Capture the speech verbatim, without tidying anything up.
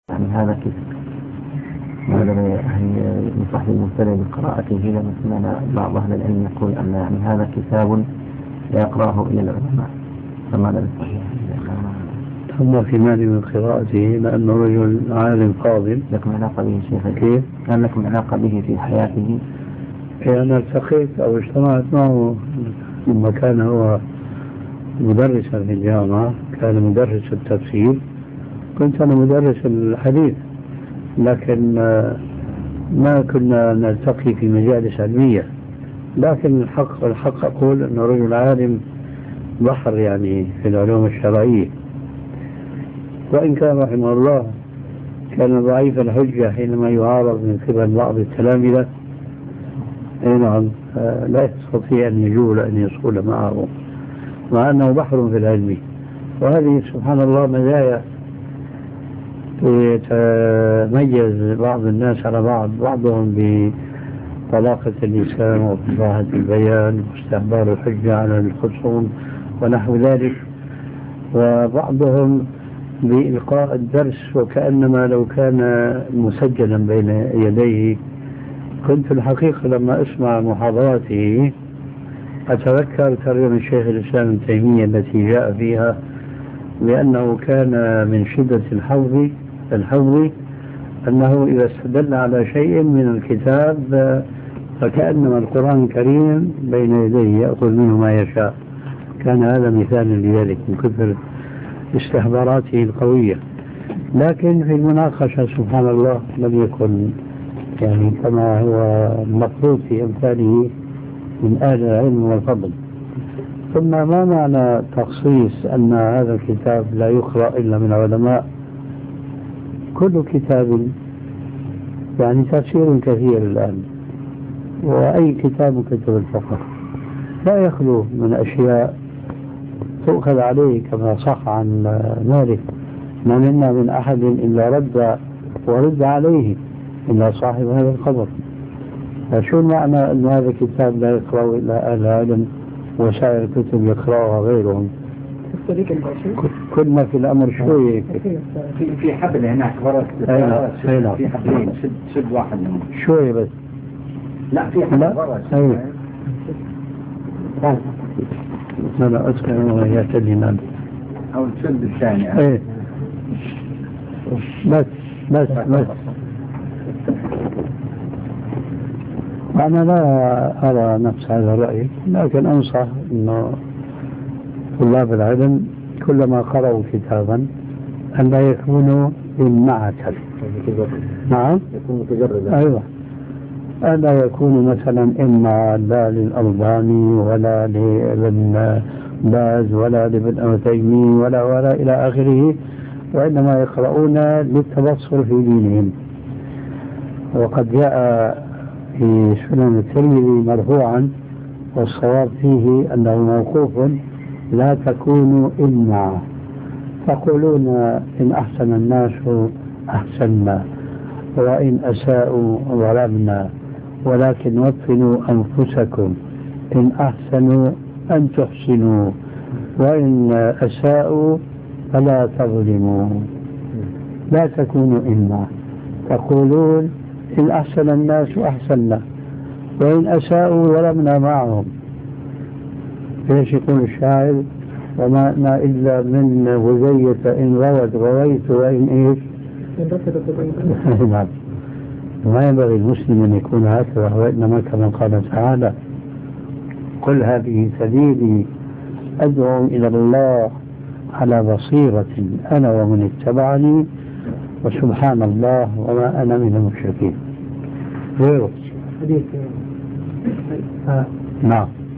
يعني هذا كيف هل ينصح للمبتدئ بقراءته؟ لما سمعنا بعض أهل العلم يقول أن يعني هذا كتاب لا يقرأه إلا العلماء، فماذا بالصحيح؟ ثم في معنى من قراءته لأنه رجل عالم فاضل. لكم علاقة به شيخ؟ كيف؟ كان لكم علاقة به في حياته؟ أنا التقيت أو اجتمعت معه لما كان هو مدرسا في الجامعة، كان مدرس التفسير، كنت أنا مدرس الحديث، لكن ما كنا نلتقي في مجالس علمية. لكن الحق الحق أقول أنه رجل عالم بحر يعني في العلوم الشرعية، وإن كان رحمه الله كان ضعيف الحجة حينما يعارض من قبل بعض التلامذة. أي نعم، لا يستطيع أن يجول أن يصول معه مع أنه بحر في العلم. وهذه سبحان الله مزايا يتميز بعض الناس على بعض، بعضهم بطلاقة اللسان وفصاحة البيان واستحضار الحجة على الخصوم ونحو ذلك، وبعضهم بإلقاء الدرس وكأنما لو كان مسجلا بين يديه. كنت الحقيقة لما أسمع محاضراته أتذكر ترجمة الشيخ الإسلام ابن تيمية التي جاء فيها لأنه كان من شدة الحفظ الحفظ أنه إذا استدل على شيء من الكتاب فكأنما القرآن الكريم بين يديه يأخذ منه ما يشاء. كان هذا مثال لذلك من كثر استحضاراته القوية. لكن في المناقشة سبحان الله لم يكن يعني كما هو المفروض في أمثاله من أهل العلم والفضل. ثم ما معنى تخصيص أن هذا الكتاب لا يقرأ إلا من علماء؟ كل كتاب يعني تفسير كثير الآن، وأي كتاب كتب الفقه لا يخلو من أشياء تؤخذ عليه كما صح عن مالك: ما منا من أحد إلا رد ورد عليه إلا صاحب هذا الخبر. فشو المعنى أن هذا الكتاب لا يقرأ إلا أهل العلم وسائر الكتب يقرأها غيرهم؟ كل ما في الأمر شوية في في حبل هناك ورا في حبلين شد شد واحد منهم شوية بس. لا في حبل ورا. أيوة أنا أسمع ويعتدي نام أو تشد الثاني. إيه بس بس بس أنا لا أرى نفس هذا الرأي، لكن أنصح أنه طلاب العلم كلما قرأوا كتابا أن لا يكونوا إمعة. نعم يكون متجردا. أيوة، أن لا يكونوا مثلا إما لا للألباني ولا لابن باز ولا لابن عثيمين ولا ولا إلى آخره، وإنما يقرؤون للتبصر في دينهم. وقد جاء في سنن الترمذي مرفوعا والصواب فيه أنه موقوف: لا تكونوا إمعا تقولون إن أحسن الناس أحسنا وإن أساءوا ظلمنا، ولكن وفنوا أنفسكم إن أحسنوا أن تحسنوا وإن أساءوا فلا تظلموا. لا تكونوا إمعا تقولون إن أحسن الناس أحسنا وإن أساءوا ظلمنا معهم. ليش يقول الشاعر: وما أنا إلا من غزية إن روت رويت وإن إيش ما ينبغي المسلم أن يكون هكذا، وإنما كما قال تعالى: قل هذه سبيلي أدعو إلى الله على بصيرة أنا ومن اتبعني وسبحان الله وما أنا من المشركين. غيره. نعم.